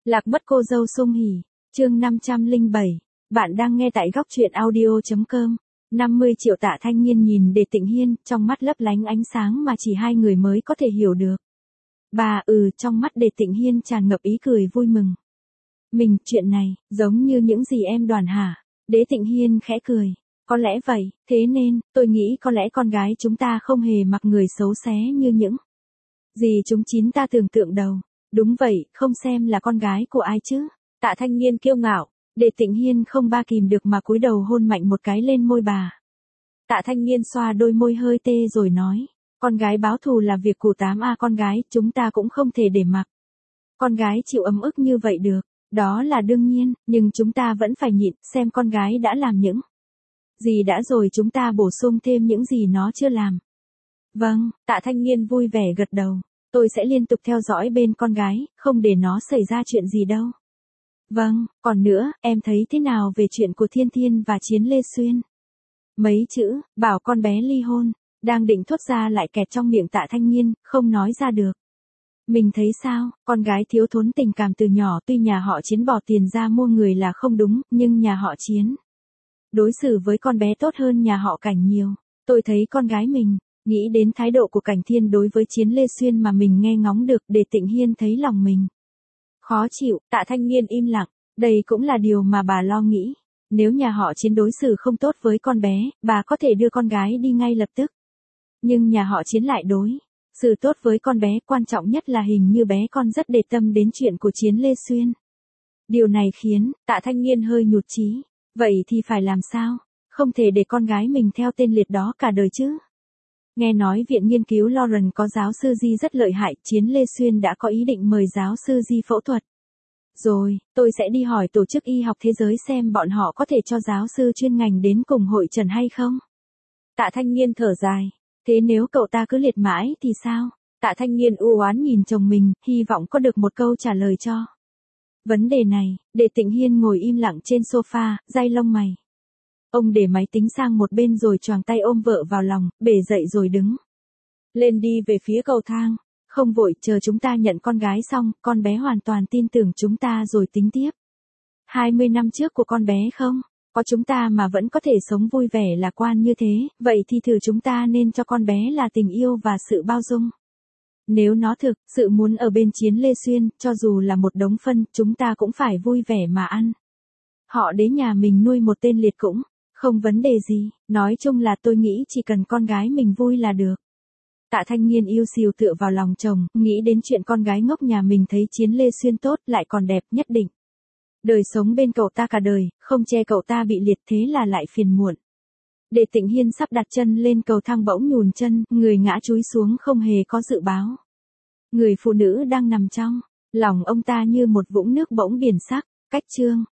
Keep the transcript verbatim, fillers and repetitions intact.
Lạc mất cô dâu Sung Hỉ, chương năm trăm lẻ bảy. Bạn đang nghe tại góc truyện audio chấm com. năm mươi triệu Tạ Thanh Nghiên nhìn Đề Tịnh Hiên, trong mắt lấp lánh ánh sáng mà chỉ hai người mới có thể hiểu được. Bà, ừ, trong mắt Đề Tịnh Hiên tràn ngập ý cười vui mừng. Mình, chuyện này, giống như những gì em đoán hả? Đế Tịnh Hiên khẽ cười. Có lẽ vậy, thế nên, tôi nghĩ có lẽ con gái chúng ta không hề mặc người xấu xé như những gì chúng chín ta tưởng tượng đâu. Đúng vậy, không xem là con gái của ai chứ? Tạ Thanh Nghiên kiêu ngạo. Đề Tịnh Hiên không ba kìm được mà cúi đầu hôn mạnh một cái lên môi bà. Tạ Thanh Nghiên xoa đôi môi hơi tê rồi nói. Con gái báo thù là việc của tám a con gái, chúng ta cũng không thể để mặc con gái chịu ấm ức như vậy được. Đó là đương nhiên, nhưng chúng ta vẫn phải nhịn, xem con gái đã làm những gì đã rồi chúng ta bổ sung thêm những gì nó chưa làm. Vâng, Tạ Thanh Nghiên vui vẻ gật đầu. Tôi sẽ liên tục theo dõi bên con gái, không để nó xảy ra chuyện gì đâu. Vâng, còn nữa, em thấy thế nào về chuyện của Thiên Thiên và Chiến Lê Xuyên? Mấy chữ, bảo con bé ly hôn, đang định thốt ra lại kẹt trong miệng Tạ Thanh Nghiên, không nói ra được. Mình thấy sao, con gái thiếu thốn tình cảm từ nhỏ, tuy nhà họ Chiến bỏ tiền ra mua người là không đúng, nhưng nhà họ Chiến đối xử với con bé tốt hơn nhà họ Cảnh nhiều. Tôi thấy con gái mình, nghĩ đến thái độ của Cảnh Thiên đối với Chiến Lê Xuyên mà mình nghe ngóng được, Đề Tịnh Hiên thấy lòng mình khó chịu. Tạ Thanh Nghiên im lặng, đây cũng là điều mà bà lo nghĩ. Nếu nhà họ Chiến đối xử không tốt với con bé, bà có thể đưa con gái đi ngay lập tức. Nhưng nhà họ Chiến lại đối xử tốt với con bé, quan trọng nhất là hình như bé con rất để tâm đến chuyện của Chiến Lê Xuyên. Điều này khiến Tạ Thanh Nghiên hơi nhụt chí. Vậy thì phải làm sao? Không thể để con gái mình theo tên liệt đó cả đời chứ. Nghe nói viện nghiên cứu Lawrence có giáo sư Di rất lợi hại, Chiến Lê Xuyên đã có ý định mời giáo sư Di phẫu thuật. Rồi, tôi sẽ đi hỏi Tổ chức Y học Thế giới xem bọn họ có thể cho giáo sư chuyên ngành đến cùng hội trần hay không. Tạ Thanh Nghiên thở dài. Thế nếu cậu ta cứ liệt mãi thì sao? Tạ Thanh Nghiên u oán nhìn chồng mình, hy vọng có được một câu trả lời cho vấn đề này. Đề Tịnh Hiên ngồi im lặng trên sofa, day lông mày. Ông để máy tính sang một bên rồi choàng tay ôm vợ vào lòng, bể dậy rồi đứng lên đi về phía cầu thang. Không vội, chờ chúng ta nhận con gái xong, con bé hoàn toàn tin tưởng chúng ta rồi tính tiếp. hai mươi năm trước của con bé không? Có chúng ta mà vẫn có thể sống vui vẻ lạc quan như thế, vậy thì thử chúng ta nên cho con bé là tình yêu và sự bao dung. Nếu nó thực sự muốn ở bên Chiến Lê Xuyên, cho dù là một đống phân, chúng ta cũng phải vui vẻ mà ăn. Họ đến nhà mình nuôi một tên liệt cũng không vấn đề gì, nói chung là tôi nghĩ chỉ cần con gái mình vui là được. Tạ Thanh Nghiên yêu xìu tựa vào lòng chồng, nghĩ đến chuyện con gái ngốc nhà mình thấy Chiến Lê Xuyên tốt lại còn đẹp, nhất định đời sống bên cậu ta cả đời, không che cậu ta bị liệt thế là lại phiền muộn. Đề Tịnh Hiên sắp đặt chân lên cầu thang bỗng nhùn chân, người ngã chúi xuống không hề có dự báo. Người phụ nữ đang nằm trong lòng ông ta như một vũng nước bỗng biển sắc. Cách chương